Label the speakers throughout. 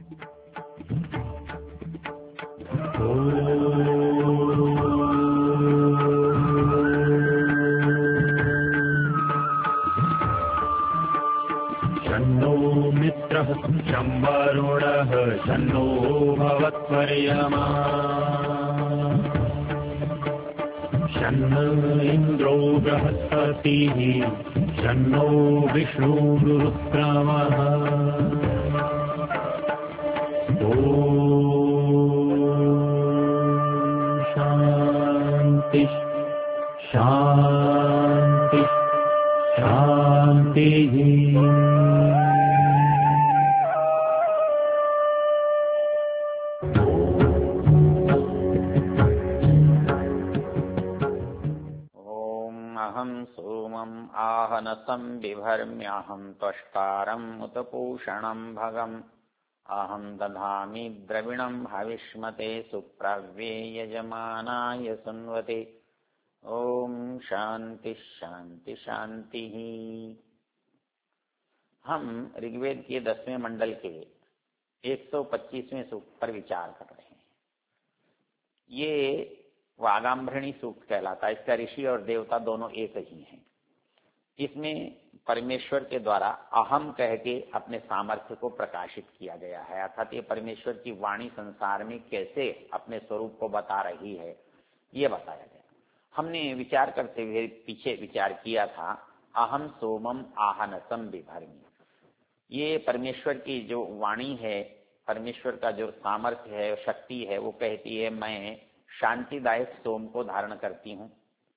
Speaker 1: शन्नो मित्रः शं वरुणः शन्नो भवत्वर्यमा शन्न इन्द्रो बृहस्पतिः शन्नो विष्णुरुक्रमः शांति शांति शांति।
Speaker 2: अहं सोमम् आहनसं बिभर्म्यहं त्वष्टारम् उत पूषणं भगम् अहं दधामि द्रविणं हविष्मते सुप्रव्ये यजमानाय सुन्वते। ओम शांति शांति शांति। हम ऋग्वेद के 10वें मंडल के 125वें सूक्त पर विचार कर रहे हैं। ये वागाम्भृणी सूक्त कहलाता है। इसका ऋषि और देवता दोनों एक ही हैं। इसमें परमेश्वर के द्वारा अहम कह के अपने सामर्थ्य को प्रकाशित किया गया है, अर्थात ये परमेश्वर की वाणी संसार में कैसे अपने स्वरूप को बता रही है, ये बताया गया। हमने विचार करते हुए पीछे विचार किया था, अहम सोमम आहनसम बिभर्मि। ये परमेश्वर की जो वाणी है, परमेश्वर का जो सामर्थ्य है, शक्ति है, वो कहती है मैं शांतिदायक सोम को धारण करती हूँ।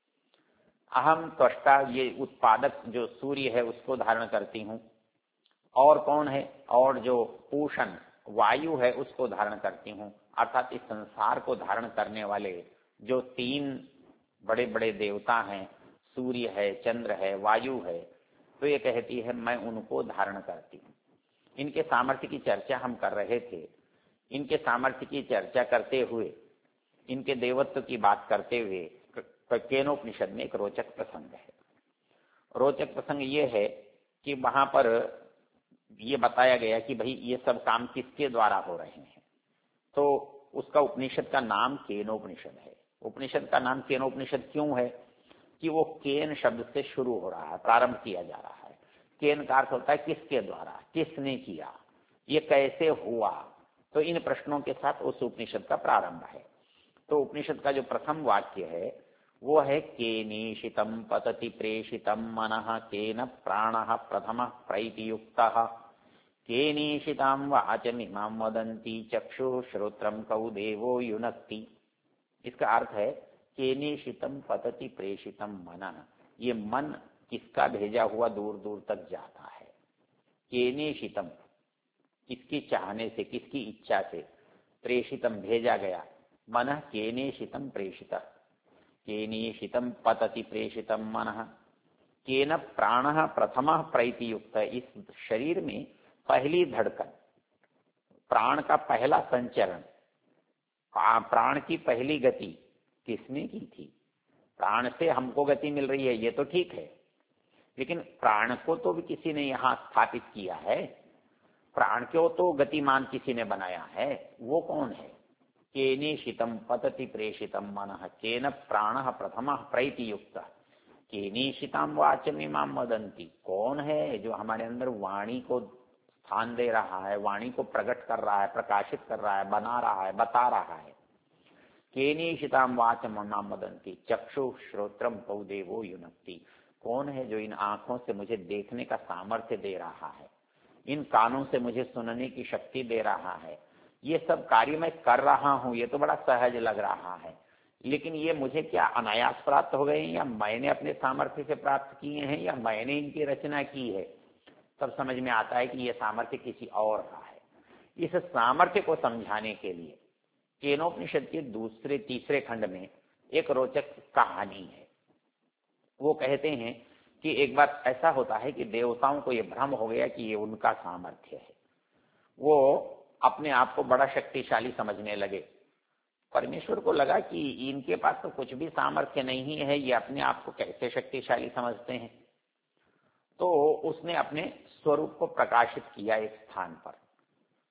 Speaker 2: अहम त्वष्टा, ये उत्पादक जो सूर्य है उसको धारण करती हूँ। और कौन है? और जो पूषण वायु है उसको धारण करती हूँ। अर्थात इस संसार को धारण करने वाले जो 3 बड़े बड़े देवता हैं, सूर्य है, चंद्र है, वायु है, तो ये कहती है मैं उनको धारण करती हूँ। इनके सामर्थ्य की चर्चा हम कर रहे थे। इनके सामर्थ्य की चर्चा करते हुए, इनके देवत्व की बात करते हुए केनोपनिषद में एक रोचक प्रसंग है। रोचक प्रसंग ये है कि वहां पर ये बताया गया कि भाई ये सब काम किसके द्वारा हो रहे हैं। तो उसका उपनिषद का नाम केनोपनिषद है। उपनिषद का नाम केनोपनिषद क्यों है? कि वो केन शब्द से शुरू हो रहा है, प्रारंभ किया जा रहा है। केन का अर्थ होता है किसके द्वारा, किसने किया, ये कैसे हुआ। तो इन प्रश्नों के साथ उस उपनिषद का प्रारंभ है। तो उपनिषद का जो प्रथम वाक्य है वो है केनीशितम पतति प्रेषितम मनः केन प्राणः प्रथमः प्रैतियुक्तः केनीशितां वाचमिमां वदन्ति चक्षुः श्रोत्रं कौ देवो युनक्ति। इसका अर्थ है केनीशितम पतति प्रेषितम मनः, ये मन किसका भेजा हुआ दूर दूर तक जाता है। केनीशितम, किसकी चाहने से, किसकी इच्छा से, प्रेषितम भेजा गया, मनः केनेशितम प्रेषितः, केनेशितम पतति प्रेषितम मनः, केन प्राणः प्रथमः प्रैतियुक्त। इस शरीर में पहली धड़कन, प्राण का पहला संचरण, प्राण की पहली गति किसने की थी? प्राण से हमको गति मिल रही है ये तो ठीक है, लेकिन प्राण को तो भी किसी ने यहाँ स्थापित किया है। प्राण को तो गतिमान किसी ने बनाया है। वो कौन है? केनेशितम पतति प्रेषितम मनः केन प्राणः प्रथमः प्रैतियुक्तः केनेशितां वाचमिमां वदन्ति। कौन है जो हमारे अंदर वाणी को स्थान दे रहा है, वाणी को प्रकट कर रहा है, प्रकाशित कर रहा है, बना रहा है, बता रहा है। केनेशितां वाचमिमां वदन्ति चक्षुः श्रोत्रं कौ देवो युनक्ति। कौन है जो इन आंखों से मुझे देखने का सामर्थ्य दे रहा है, इन कानों से मुझे सुनने की शक्ति दे रहा है। ये सब कार्य मैं कर रहा हूं, ये तो बड़ा सहज लग रहा है, लेकिन ये मुझे क्या अनायास प्राप्त हो गए हैं, या मैंने अपने सामर्थ्य से प्राप्त किए हैं, या मैंने इनकी रचना की है? तब समझ में आता है कि ये सामर्थ्य किसी और का है। इस सामर्थ्य को समझाने के लिए केनोपनिषद के तीसरे खंड में एक रोचक कहानी है। वो कहते हैं कि एक बार ऐसा होता है कि देवताओं को ये भ्रम हो गया कि ये उनका सामर्थ्य है। वो अपने आप को बड़ा शक्तिशाली समझने लगे। परमेश्वर को लगा कि इनके पास तो कुछ भी सामर्थ्य नहीं है, ये अपने आप को कैसे शक्तिशाली समझते हैं। तो उसने अपने स्वरूप को प्रकाशित किया एक स्थान पर।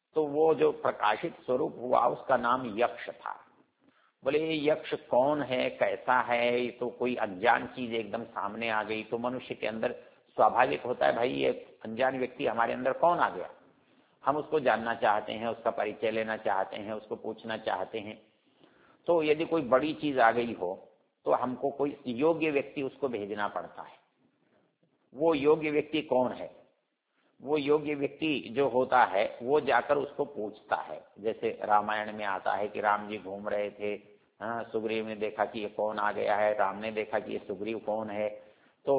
Speaker 2: तो वो जो प्रकाशित स्वरूप हुआ उसका नाम यक्ष था। बोले ये यक्ष कौन है, कैसा है, ये तो कोई अनजान चीज एकदम सामने आ गई। तो मनुष्य के अंदर स्वाभाविक होता है, भाई ये अनजान व्यक्ति हमारे अंदर कौन आ गया, हम उसको जानना चाहते हैं, उसका परिचय लेना चाहते हैं, उसको पूछना चाहते हैं। तो यदि कोई बड़ी चीज आ गई हो तो हमको कोई योग्य व्यक्ति उसको भेजना पड़ता है। वो योग्य व्यक्ति कौन है? वो योग्य व्यक्ति जो होता है वो जाकर उसको पूछता है। जैसे रामायण में आता है कि राम जी घूम रहे थे, सुग्रीव ने देखा कि ये कौन आ गया है, राम ने देखा कि ये सुग्रीव कौन है, तो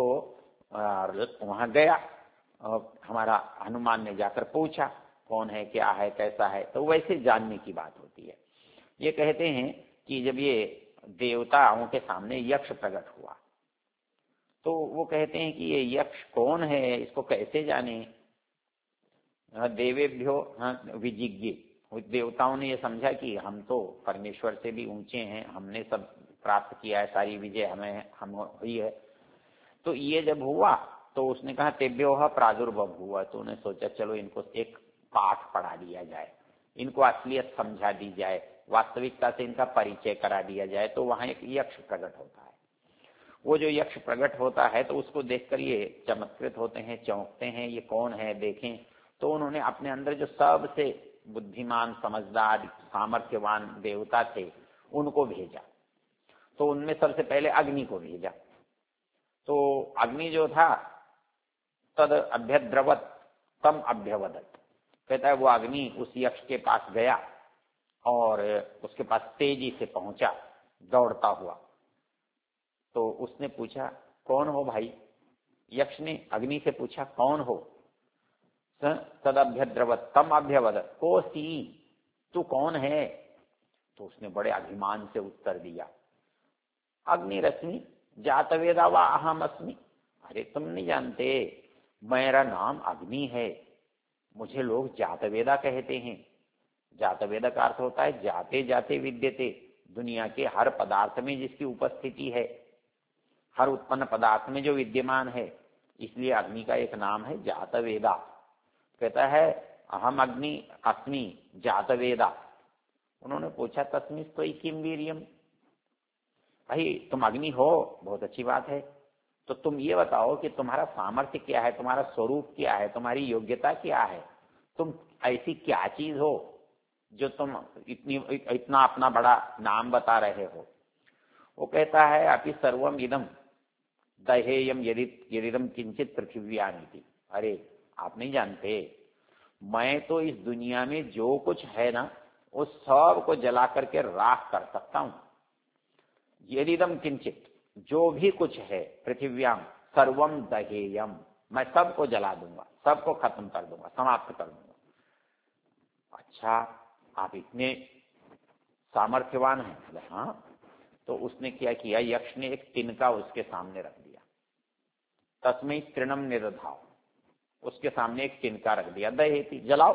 Speaker 2: वहां गया और हमारा हनुमान ने जाकर पूछा कौन है, क्या है, कैसा है। तो वैसे जानने की बात होती है। ये कहते हैं कि जब ये देवताओं के सामने यक्ष प्रकट हुआ तो वो कहते हैं कि ये यक्ष कौन है, इसको कैसे जाने। देवेभ्यो विजिज्ञे, देवताओं ने ये समझा कि हम तो परमेश्वर से भी ऊंचे हैं, हमने सब प्राप्त किया है, सारी विजय हम हुई है। तो ये जब हुआ तो उसने कहा तेभ्यो प्रादुर्भव हुआ। तो उन्हें सोचा चलो इनको एक पाठ पढ़ा दिया जाए, इनको असलियत समझा दी जाए, वास्तविकता से इनका परिचय करा दिया जाए। तो वहां एक यक्ष प्रकट होता है। वो जो यक्ष प्रकट होता है तो उसको देखकर ये चमत्कृत होते हैं, चौंकते हैं, ये कौन है देखें। तो उन्होंने अपने अंदर जो सबसे बुद्धिमान, समझदार, सामर्थ्यवान देवता थे उनको भेजा। तो उनमें सबसे पहले अग्नि को भेजा। तो अग्नि जो था तद अभ्यद्रवत तम अभ्यवदत, कहता है वो अग्नि उस यक्ष के पास गया और उसके पास तेजी से पहुंचा दौड़ता हुआ। तो उसने पूछा कौन हो भाई? यक्ष ने अग्नि से पूछा कौन हो? तदभ्यद्रवत तम अभ्यवदत कोसी, तू कौन है? तो उसने बड़े अभिमान से उत्तर दिया अग्नि रश्मि जातवेदा वा अहम अस्मि। अरे तुम नहीं जानते, मेरा नाम अग्नि है, मुझे लोग जातवेदा कहते हैं। जातवेदा का अर्थ होता है जाते जाते विद्यते, दुनिया के हर पदार्थ में जिसकी उपस्थिति है, हर उत्पन्न पदार्थ में जो विद्यमान है, इसलिए अग्नि का एक नाम है जातवेदा। कहता है अहम अग्नि अस्मि जातवेदा। उन्होंने पूछा तस्मिस्तु किम वीर्यम, भाई तुम अग्नि हो, बहुत अच्छी बात है, तो तुम ये बताओ कि तुम्हारा सामर्थ्य क्या है, तुम्हारा स्वरूप क्या है, तुम्हारी योग्यता क्या है, तुम ऐसी क्या चीज हो जो तुम इतना अपना बड़ा नाम बता रहे हो। वो कहता है अपि सर्वम इदम दहेयम यदिदम किंचित पृथिव्यानिति। अरे आप नहीं जानते, मैं तो इस दुनिया में जो कुछ है ना वो सब को जला करके राख कर सकता हूं। यदिदम किंचित, जो भी कुछ है, पृथिव्याम सर्वम दहेयम, मैं सबको जला दूंगा, सबको खत्म कर दूंगा, समाप्त कर दूंगा। अच्छा आप इतने सामर्थ्यवान हैं? हाँ। तो उसने क्या किया, यक्ष ने एक तिनका उसके सामने रख दिया। तस्मै तृणम निदधाव, उसके सामने एक तिनका रख दिया, दहेति जलाओ।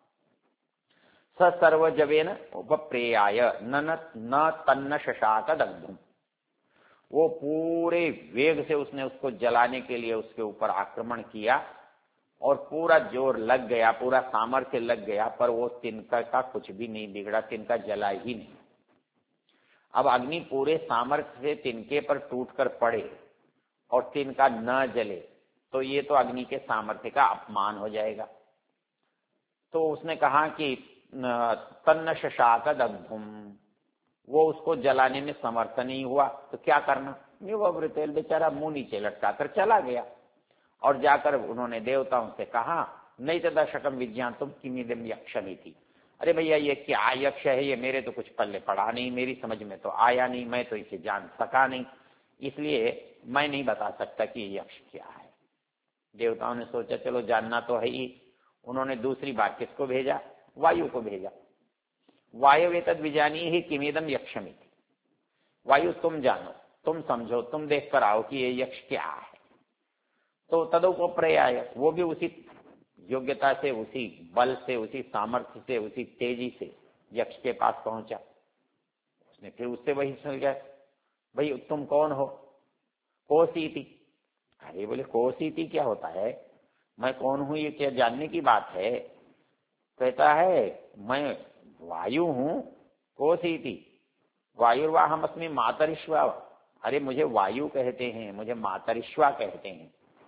Speaker 2: स सर्वजवेन उपप्रेयाय न तन्न शशाक दग्धुम, वो पूरे वेग से उसने उसको जलाने के लिए उसके ऊपर आक्रमण किया और पूरा जोर लग गया, पूरा सामर्थ्य लग गया, पर वो तिनका का कुछ भी नहीं बिगड़ा, तिनका जला ही नहीं। अब अग्नि पूरे सामर्थ्य से तिनके पर टूटकर पड़े और तिनका न जले तो ये तो अग्नि के सामर्थ्य का अपमान हो जाएगा। तो उसने कहा कि तन्न शशाक दग्धुम, वो उसको जलाने में समर्थ नहीं हुआ, तो क्या करना, निवृत्तेल, बेचारा मुंह नीचे लटका कर चला गया। और जाकर उन्होंने देवताओं से कहा नहीं तो दशकम विज्ञान तुम किमिदम यक्षमी थी। अरे भैया ये क्या यक्ष है, ये मेरे तो कुछ पल्ले पड़ा नहीं, मेरी समझ में तो आया नहीं, मैं तो इसे जान सका नहीं, इसलिए मैं नहीं बता सकता कि ये यक्ष क्या है। देवताओं ने सोचा चलो जानना तो है ही। उन्होंने दूसरी बार किसको भेजा, वायु को भेजा। वायु वेतद विजानी ही किमिदम यक्षमी थी, वायु तुम जानो, तुम समझो, तुम देख कर आओ कि ये यक्ष क्या है। तो तदुपप्रयाय, वो भी उसी योग्यता से, उसी बल से, उसी सामर्थ्य से, उसी तेजी से यक्ष के पास पहुंचा। उसने फिर उससे वही सुन गया, भाई तुम कौन हो? कोसीति। अरे बोले कोसीति क्या होता है, मैं कौन हूं ये क्या जानने की बात है? कहता है मैं वायु हूं, कोसीति वायुर्वा हम अस्मि मातरिश्वा। अरे मुझे वायु कहते हैं, मुझे मातरिश्वा कहते हैं।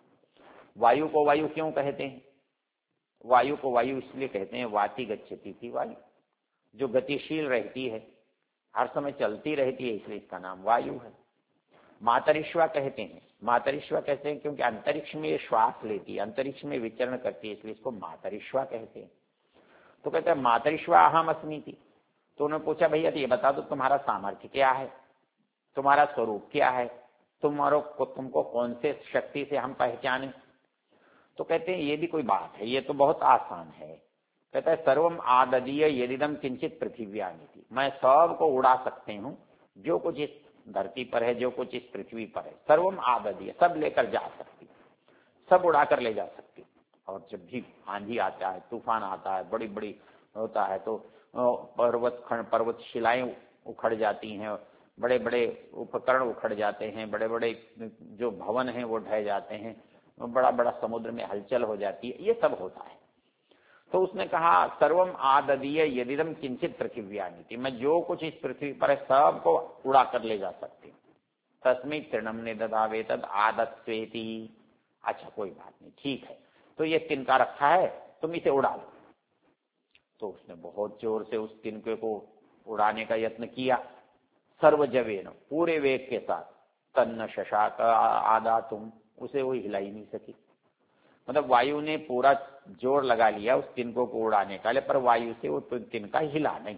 Speaker 2: वायु को वायु क्यों कहते हैं? वायु को वायु इसलिए कहते हैं वाति गच्छति थी वायु, जो गतिशील रहती है, हर समय चलती रहती है, इसलिए इसका नाम वायु है। मातरिश्वा कहते हैं, मातरिश्वा कहते हैं क्योंकि अंतरिक्ष में ये श्वास लेती है, अंतरिक्ष में विचरण करती है, इसलिए इसको मातरिश्वा कहते हैं। तो कहते हैं मातरिश्वा अहम अस्मि थी। तो उन्होंने पूछा भैया ये बता दो तुम्हारा सामर्थ्य क्या है, तुम्हारा स्वरूप क्या है, तुमको कौन से शक्ति से हम पहचाने? तो कहते हैं ये भी कोई बात है, ये तो बहुत आसान है। कहता है सर्वम आददीय यदिदम किंचित पृथिव्यानिति, मैं सबको उड़ा सकते हूँ, जो कुछ इस धरती पर है, जो कुछ इस पृथ्वी पर है, सर्वम आददीय, सब लेकर जा सकती, सब उड़ाकर ले जा सकती। और जब भी आंधी आता है, तूफान आता है, बड़ी बड़ी होता है, तो पर्वत शिलाएं उखड़ जाती हैं, बड़े बड़े उपकरण उखड़ जाते हैं, बड़े बड़े जो भवन हैं वो ढह जाते हैं, बड़ा बड़ा समुद्र में हलचल हो जाती है, ये सब होता है। तो उसने कहा सर्वम आददीय यदिदम किंचित पृथिव्यानिति, मैं जो कुछ इस पृथ्वी पर है सबको उड़ा कर ले जा सकती हूँ। तस्मै तृणम ने ददावे तद आदत्वेति। अच्छा कोई बात नहीं, ठीक है, तो ये तिनका रखा है, तुम इसे उड़ा लो। तो उसने बहुत जोर से उस तिनके को उड़ाने का यत्न किया, सर्वजवेन, पूरे वेग के साथ। तन्न शशाक आदा तुम, उसे वो हिला ही नहीं सकी। मतलब वायु ने पूरा जोर लगा लिया उस तिनको को उड़ाने का, पर वायु से वो तिनका हिला नहीं।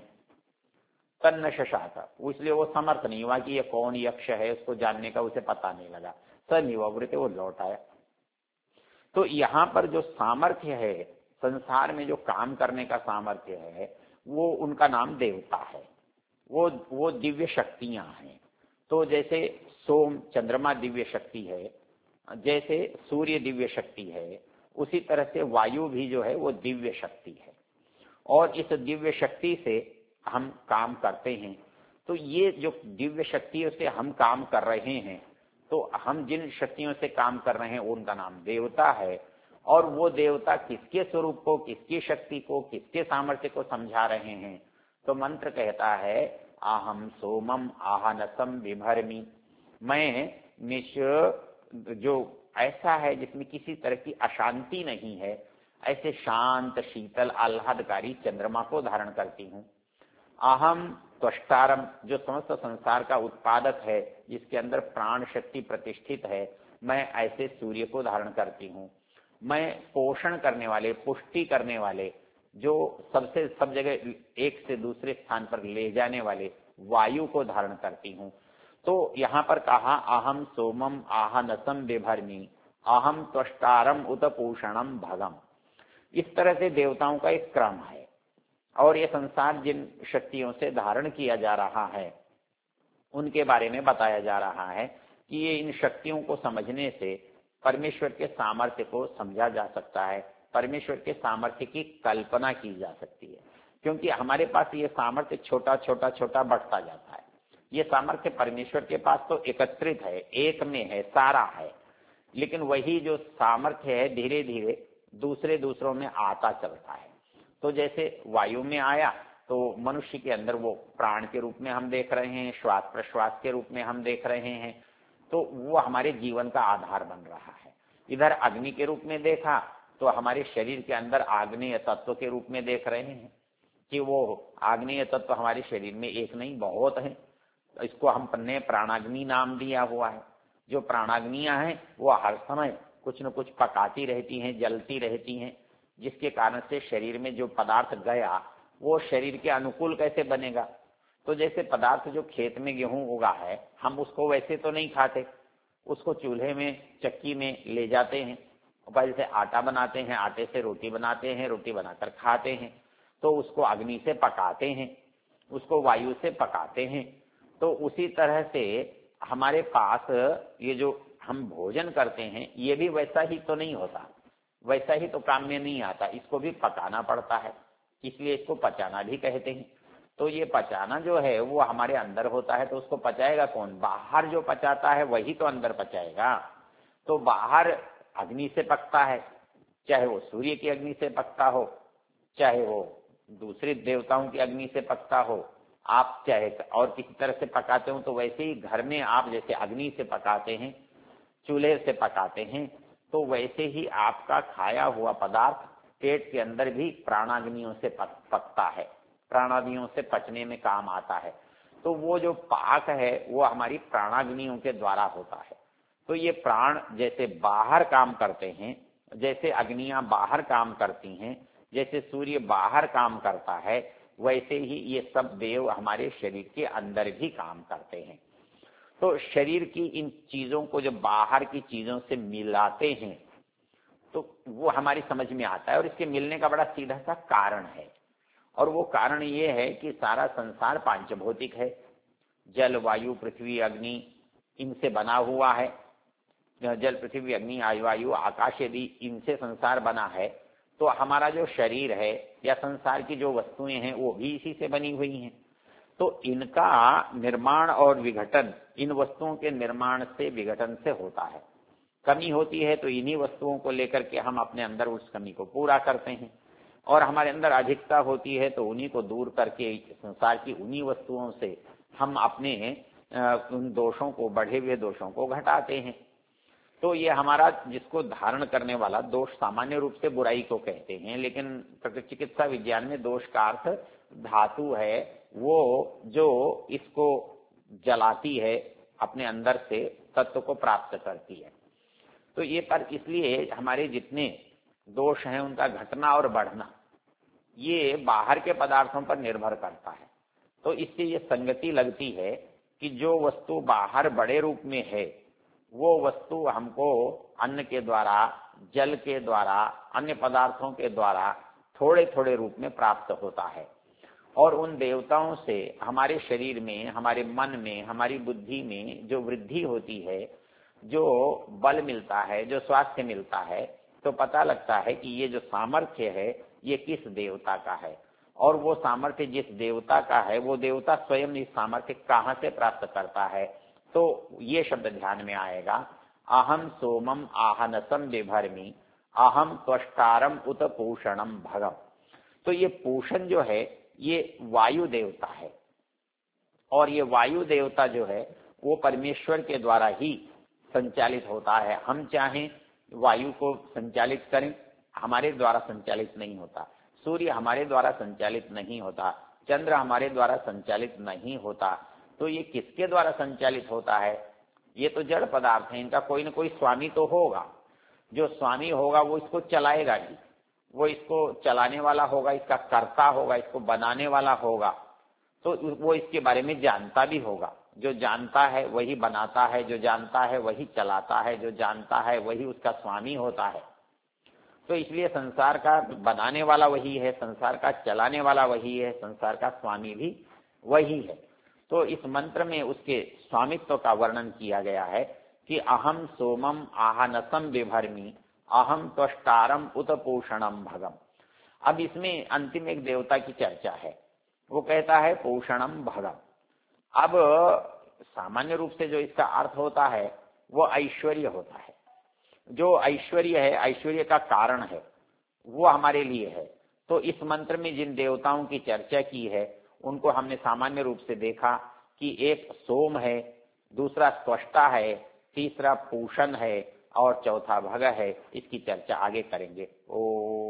Speaker 2: तन्न शशाक, इसलिए वो समर्थ नहीं हुआ कि ये कौन यक्ष है, उसको जानने का उसे पता नहीं लगा। सनिवृत, वो लौट आया। तो यहाँ पर जो सामर्थ्य है, संसार में जो काम करने का सामर्थ्य है, वो उनका नाम देवता है, वो दिव्य शक्तियां हैं। तो जैसे सोम चंद्रमा दिव्य शक्ति है, जैसे सूर्य दिव्य शक्ति है, उसी तरह से वायु भी जो है वो दिव्य शक्ति है। और इस दिव्य शक्ति से हम काम करते हैं। तो ये जो दिव्य शक्तियों से हम काम कर रहे हैं, तो हम जिन शक्तियों से काम कर रहे हैं उनका नाम देवता है। और वो देवता किसके स्वरूप को, किसकी शक्ति को, किसके सामर्थ्य को समझा रहे हैं? तो मंत्र कहता है आहम सोमम आहनसम बिभरमी, मैं जो ऐसा है जिसमें किसी तरह की अशांति नहीं है, ऐसे शांत शीतल आह्लादकारी चंद्रमा को धारण करती हूँ। अहम त्वष्टारम, जो समस्त संसार का उत्पादक है, जिसके अंदर प्राण शक्ति प्रतिष्ठित है, मैं ऐसे सूर्य को धारण करती हूँ। मैं पोषण करने वाले, पुष्टि करने वाले, जो सबसे सब जगह एक से दूसरे स्थान पर ले जाने वाले वायु को धारण करती हूँ। तो यहाँ पर कहा अहम सोमम आहनसम बिभरमी अहम त्वष्टारम उत पूषणम भगम। इस तरह से देवताओं का एक क्रम है। और ये संसार जिन शक्तियों से धारण किया जा रहा है उनके बारे में बताया जा रहा है कि ये इन शक्तियों को समझने से परमेश्वर के सामर्थ्य को समझा जा सकता है, परमेश्वर के सामर्थ्य की कल्पना की जा सकती है। क्योंकि हमारे पास ये सामर्थ्य छोटा छोटा छोटा बढ़ता जाता है। ये सामर्थ्य परमेश्वर के पास तो एकत्रित है, एक में है, सारा है, लेकिन वही जो सामर्थ्य है धीरे धीरे दूसरों में आता चलता है। तो जैसे वायु में आया तो मनुष्य के अंदर वो प्राण के रूप में हम देख रहे हैं, श्वास प्रश्वास के रूप में हम देख रहे हैं, तो वो हमारे जीवन का आधार बन रहा है। इधर अग्नि के रूप में देखा तो हमारे शरीर के अंदर आग्नेय तत्व के रूप में देख रहे हैं कि वो आग्नेय तत्व हमारे शरीर में एक नहीं बहुत है। तो इसको हमने प्राणाग्नि नाम दिया हुआ है। जो प्राणाग्नियां हैं वो हर समय कुछ न कुछ पकाती रहती हैं, जलती रहती हैं, जिसके कारण से शरीर में जो पदार्थ गया वो शरीर के अनुकूल कैसे बनेगा। तो जैसे पदार्थ जो खेत में गेहूं उगा है, हम उसको वैसे तो नहीं खाते, उसको चूल्हे में चक्की में ले जाते हैं, जैसे आटा बनाते हैं, आटे से रोटी बनाते हैं, रोटी बनाकर खाते हैं, तो उसको अग्नि से पकाते हैं, उसको वायु से पकाते हैं। तो उसी तरह से हमारे पास ये जो हम भोजन करते हैं ये भी वैसा ही तो नहीं होता, वैसा ही तो काम में नहीं आता, इसको भी पकाना पड़ता है, इसलिए इसको पचाना भी कहते हैं। तो ये पचाना जो है वो हमारे अंदर होता है, तो उसको पचाएगा कौन? बाहर जो पचाता है वही तो अंदर पचाएगा। तो बाहर अग्नि से पकता है, चाहे वो सूर्य की अग्नि से पकता हो, चाहे वो दूसरे देवताओं की अग्नि से पकता हो, आप चाहे और किसी तरह से पकाते हो, तो वैसे ही घर में आप जैसे अग्नि से पकाते हैं, चूल्हे से पकाते हैं, तो वैसे ही आपका खाया हुआ पदार्थ पेट के अंदर भी प्राणाग्नियों से पकता है, प्राणाग्नियों से पचने में काम आता है। तो वो जो पाक है वो हमारी प्राणाग्नियों के द्वारा होता है। तो ये प्राण जैसे बाहर काम करते हैं, जैसे अग्नियां बाहर काम करती हैं, जैसे सूर्य बाहर काम करता है, वैसे ही ये सब देव हमारे शरीर के अंदर भी काम करते हैं। तो शरीर की इन चीजों को जब बाहर की चीजों से मिलाते हैं तो वो हमारी समझ में आता है, और इसके मिलने का बड़ा सीधा सा कारण है। और वो कारण ये है कि सारा संसार पांचभौतिक है, जल वायु पृथ्वी अग्नि इनसे बना हुआ है। जल पृथ्वी अग्नि वायु आकाश यदि इनसे संसार बना है, तो हमारा जो शरीर है या संसार की जो वस्तुएं हैं वो भी इसी से बनी हुई हैं। तो इनका निर्माण और विघटन इन वस्तुओं के निर्माण से विघटन से होता है। कमी होती है तो इन्हीं वस्तुओं को लेकर के हम अपने अंदर उस कमी को पूरा करते हैं, और हमारे अंदर अधिकता होती है तो उन्हीं को दूर करके संसार की उन्हीं वस्तुओं से हम अपने उन दोषों को, बढ़े हुए दोषों को घटाते हैं। तो ये हमारा जिसको धारण करने वाला दोष सामान्य रूप से बुराई को कहते हैं, लेकिन प्रकृति चिकित्सा विज्ञान में दोष का अर्थ धातु है, वो जो इसको जलाती है, अपने अंदर से तत्व को प्राप्त करती है। तो ये पर इसलिए हमारे जितने दोष हैं उनका घटना और बढ़ना ये बाहर के पदार्थों पर निर्भर करता है। तो इससे ये संगति लगती है कि जो वस्तु बाहर बड़े रूप में है वो वस्तु हमको अन्न के द्वारा, जल के द्वारा, अन्य पदार्थों के द्वारा थोड़े थोड़े रूप में प्राप्त होता है। और उन देवताओं से हमारे शरीर में, हमारे मन में, हमारी बुद्धि में जो वृद्धि होती है, जो बल मिलता है, जो स्वास्थ्य मिलता है, तो पता लगता है कि ये जो सामर्थ्य है ये किस देवता का है, और वो सामर्थ्य जिस देवता का है वो देवता स्वयं इस सामर्थ्य कहाँ से प्राप्त करता है। तो ये शब्द ध्यान में आएगा, अहम सोमम आहनसम विभर्मि अहम त्वष्टारम उत पूषणम भगम। तो ये पूषण जो है ये वायु देवता है, और ये वायु देवता जो है वो परमेश्वर के द्वारा ही संचालित होता है। हम चाहें वायु को संचालित करें, हमारे द्वारा संचालित नहीं होता। सूर्य हमारे द्वारा संचालित नहीं होता, चंद्र हमारे द्वारा संचालित नहीं होता। तो ये किसके द्वारा संचालित होता है? ये तो जड़ पदार्थ है, इनका कोई न कोई स्वामी तो होगा। जो स्वामी होगा वो इसको चलाएगा ही, वो इसको चलाने वाला होगा, इसका कर्ता होगा, इसको बनाने वाला होगा। तो वो इसके बारे में जानता भी होगा। जो जानता है वही बनाता है, जो जानता है वही चलाता है, जो जानता है वही उसका स्वामी होता है। तो इसलिए संसार का बनाने वाला वही है, संसार का चलाने वाला वही है, संसार का स्वामी भी वही है। तो इस मंत्र में उसके स्वामित्व का वर्णन किया गया है कि अहम सोमम आहनसम विभर्मि अहम त्वष्टारम उत पोषणम भगम। अब इसमें अंतिम एक देवता की चर्चा है, वो कहता है पोषणम भगम। अब सामान्य रूप से जो इसका अर्थ होता है वो ऐश्वर्य होता है। जो ऐश्वर्य है, ऐश्वर्य का कारण है, वो हमारे लिए है। तो इस मंत्र में जिन देवताओं की चर्चा की है उनको हमने सामान्य रूप से देखा कि एक सोम है, दूसरा त्वष्टा है, तीसरा पूषण है और चौथा भग है। इसकी चर्चा आगे करेंगे। ओम।